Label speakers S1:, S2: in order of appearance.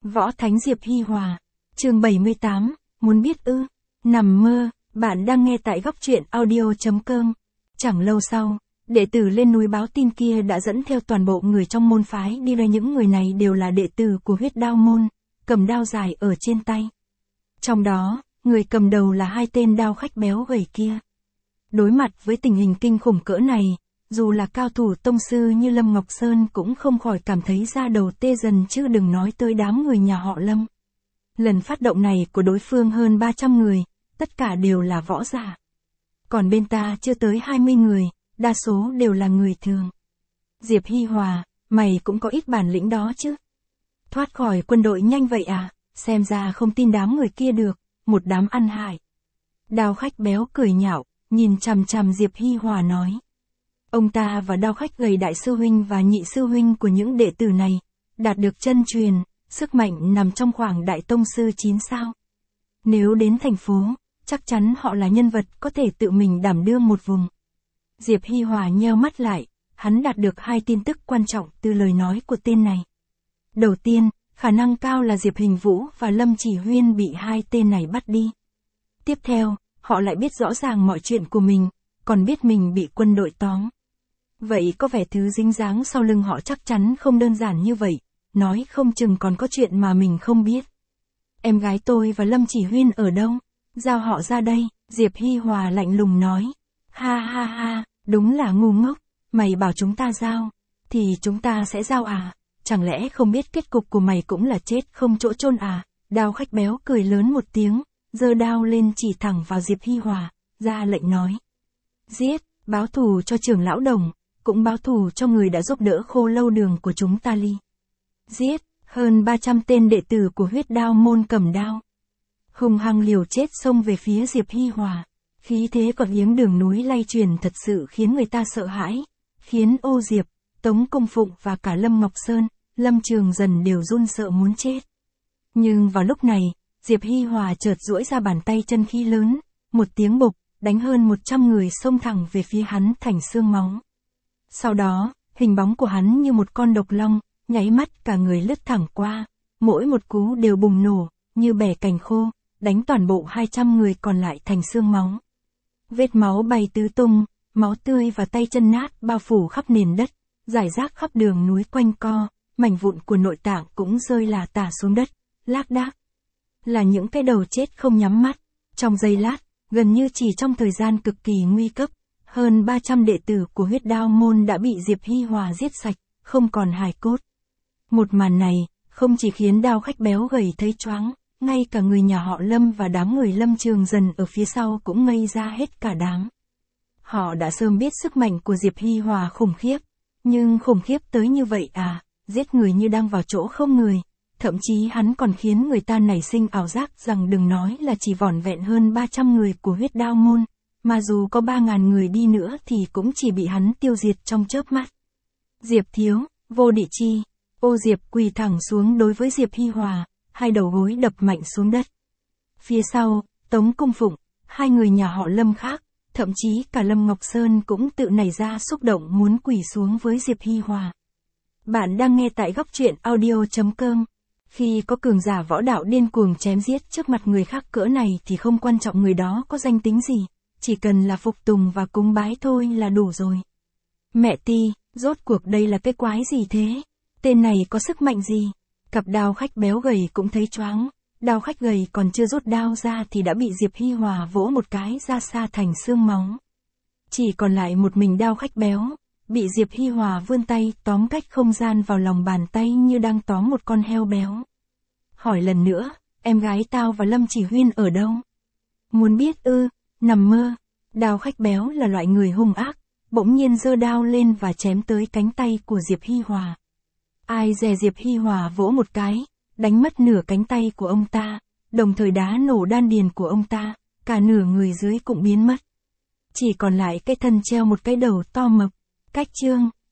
S1: Võ Thánh Diệp Hi Hòa. Chương 78, muốn biết ư? Nằm mơ, bạn đang nghe tại góc truyện audio.com. Chẳng lâu sau, đệ tử lên núi báo tin kia đã dẫn theo toàn bộ người trong môn phái đi ra. Những người này đều là đệ tử của huyết đao môn, cầm đao dài ở trên tay. Trong đó, người cầm đầu là hai tên đao khách béo gầy kia. Đối mặt với tình hình kinh khủng cỡ này, dù là cao thủ tông sư như Lâm Ngọc Sơn cũng không khỏi cảm thấy da đầu tê dần, chứ đừng nói tới đám người nhà họ Lâm. Lần phát động này của đối phương hơn 300 người, tất cả đều là võ giả. Còn bên ta chưa tới 20 người, đa số đều là người thường. Diệp Hi Hòa, mày cũng có ít bản lĩnh đó chứ. Thoát khỏi quân đội nhanh vậy à, xem ra không tin đám người kia được, một đám ăn hại. Đao khách béo cười nhạo, nhìn chằm chằm Diệp Hi Hòa nói. Ông ta và đao khách gầy đại sư huynh và nhị sư huynh của những đệ tử này, đạt được chân truyền, sức mạnh nằm trong khoảng đại tông sư 9 sao. Nếu đến thành phố, chắc chắn họ là nhân vật có thể tự mình đảm đương một vùng. Diệp Hi Hòa nheo mắt lại, hắn đạt được hai tin tức quan trọng từ lời nói của tên này. Đầu tiên, khả năng cao là Diệp Hình Vũ và Lâm Chỉ Huyên bị hai tên này bắt đi. Tiếp theo, họ lại biết rõ ràng mọi chuyện của mình, còn biết mình bị quân đội tóm. Vậy có vẻ thứ dính dáng sau lưng họ chắc chắn không đơn giản như vậy, nói không chừng còn có chuyện mà mình không biết. Em gái tôi và Lâm Chỉ Huyên ở đâu? Giao họ ra đây, Diệp Hi Hòa lạnh lùng nói. Ha ha ha, đúng là ngu ngốc, mày bảo chúng ta giao, thì chúng ta sẽ giao à? Chẳng lẽ không biết kết cục của mày cũng là chết không chỗ chôn à? Đao khách béo cười lớn một tiếng, giơ đao lên chỉ thẳng vào Diệp Hi Hòa, ra lệnh nói. Giết, báo thù cho trưởng lão Đồng, cũng báo thù cho người đã giúp đỡ Khô Lâu Đường của chúng ta Ly. Giết, hơn 300 tên đệ tử của huyết đao môn cầm đao. Hùng hăng liều chết xông về phía Diệp Hi Hòa. Khí thế còn liếng đường núi lay truyền thật sự khiến người ta sợ hãi, khiến Ô Diệp, Tống Công Phụng và cả Lâm Ngọc Sơn, Lâm Trường Dần đều run sợ muốn chết. Nhưng vào lúc này, Diệp Hi Hòa chợt duỗi ra bàn tay chân khí lớn, một tiếng bộc, đánh hơn 100 người xông thẳng về phía hắn thành xương máu. Sau đó, hình bóng của hắn như một con độc long, nháy mắt cả người lướt thẳng qua, mỗi một cú đều bùng nổ, như bẻ cành khô, đánh toàn bộ 200 người còn lại thành xương máu. Vết máu bay tứ tung, máu tươi và tay chân nát bao phủ khắp nền đất, rải rác khắp đường núi quanh co, mảnh vụn của nội tạng cũng rơi lả tả xuống đất, lác đác. Là những cái đầu chết không nhắm mắt. Trong giây lát, gần như chỉ trong thời gian cực kỳ nguy cấp, hơn 300 đệ tử của huyết đao môn đã bị Diệp Hi Hòa giết sạch, không còn hài cốt. Một màn này, không chỉ khiến đao khách béo gầy thấy choáng, ngay cả người nhà họ Lâm và đám người Lâm Trường Dần ở phía sau cũng ngây ra hết cả đám. Họ đã sớm biết sức mạnh của Diệp Hi Hòa khủng khiếp, nhưng khủng khiếp tới như vậy à, giết người như đang vào chỗ không người. Thậm chí hắn còn khiến người ta nảy sinh ảo giác rằng đừng nói là chỉ vỏn vẹn hơn 300 người của huyết đao môn, mà dù có 3.000 người đi nữa thì cũng chỉ bị hắn tiêu diệt trong chớp mắt. Diệp thiếu, vô địch chi. Ô Diệp quỳ thẳng xuống đối với Diệp Hi Hòa, hai đầu gối đập mạnh xuống đất. Phía sau, Tống Công Phụng, hai người nhà họ Lâm khác, thậm chí cả Lâm Ngọc Sơn cũng tự nảy ra xúc động muốn quỳ xuống với Diệp Hi Hòa. Bạn đang nghe tại góc truyện audio.com. Khi có cường giả võ đạo điên cuồng chém giết trước mặt người khác cỡ này thì không quan trọng người đó có danh tính gì, chỉ cần là phục tùng và cúng bái thôi là đủ rồi. Mẹ ti, rốt cuộc đây là cái quái gì thế? Tên này có sức mạnh gì? Cặp đao khách béo gầy cũng thấy choáng, đao khách gầy còn chưa rút đao ra thì đã bị Diệp Hi Hòa vỗ một cái ra xa thành xương máu. Chỉ còn lại một mình đao khách béo, bị Diệp Hi Hòa vươn tay tóm cách không gian vào lòng bàn tay như đang tóm một con heo béo. Hỏi lần nữa, em gái tao và Lâm Chỉ Huyên ở đâu? Muốn biết ư? Nằm mơ. Đao khách béo là loại người hung ác, bỗng nhiên giơ đao lên và chém tới cánh tay của Diệp Hi Hòa. Ai dè Diệp Hi Hòa vỗ một cái, đánh mất nửa cánh tay của ông ta, đồng thời đá nổ đan điền của ông ta, cả nửa người dưới cũng biến mất. Chỉ còn lại cái thân treo một cái đầu to mập. Cách chương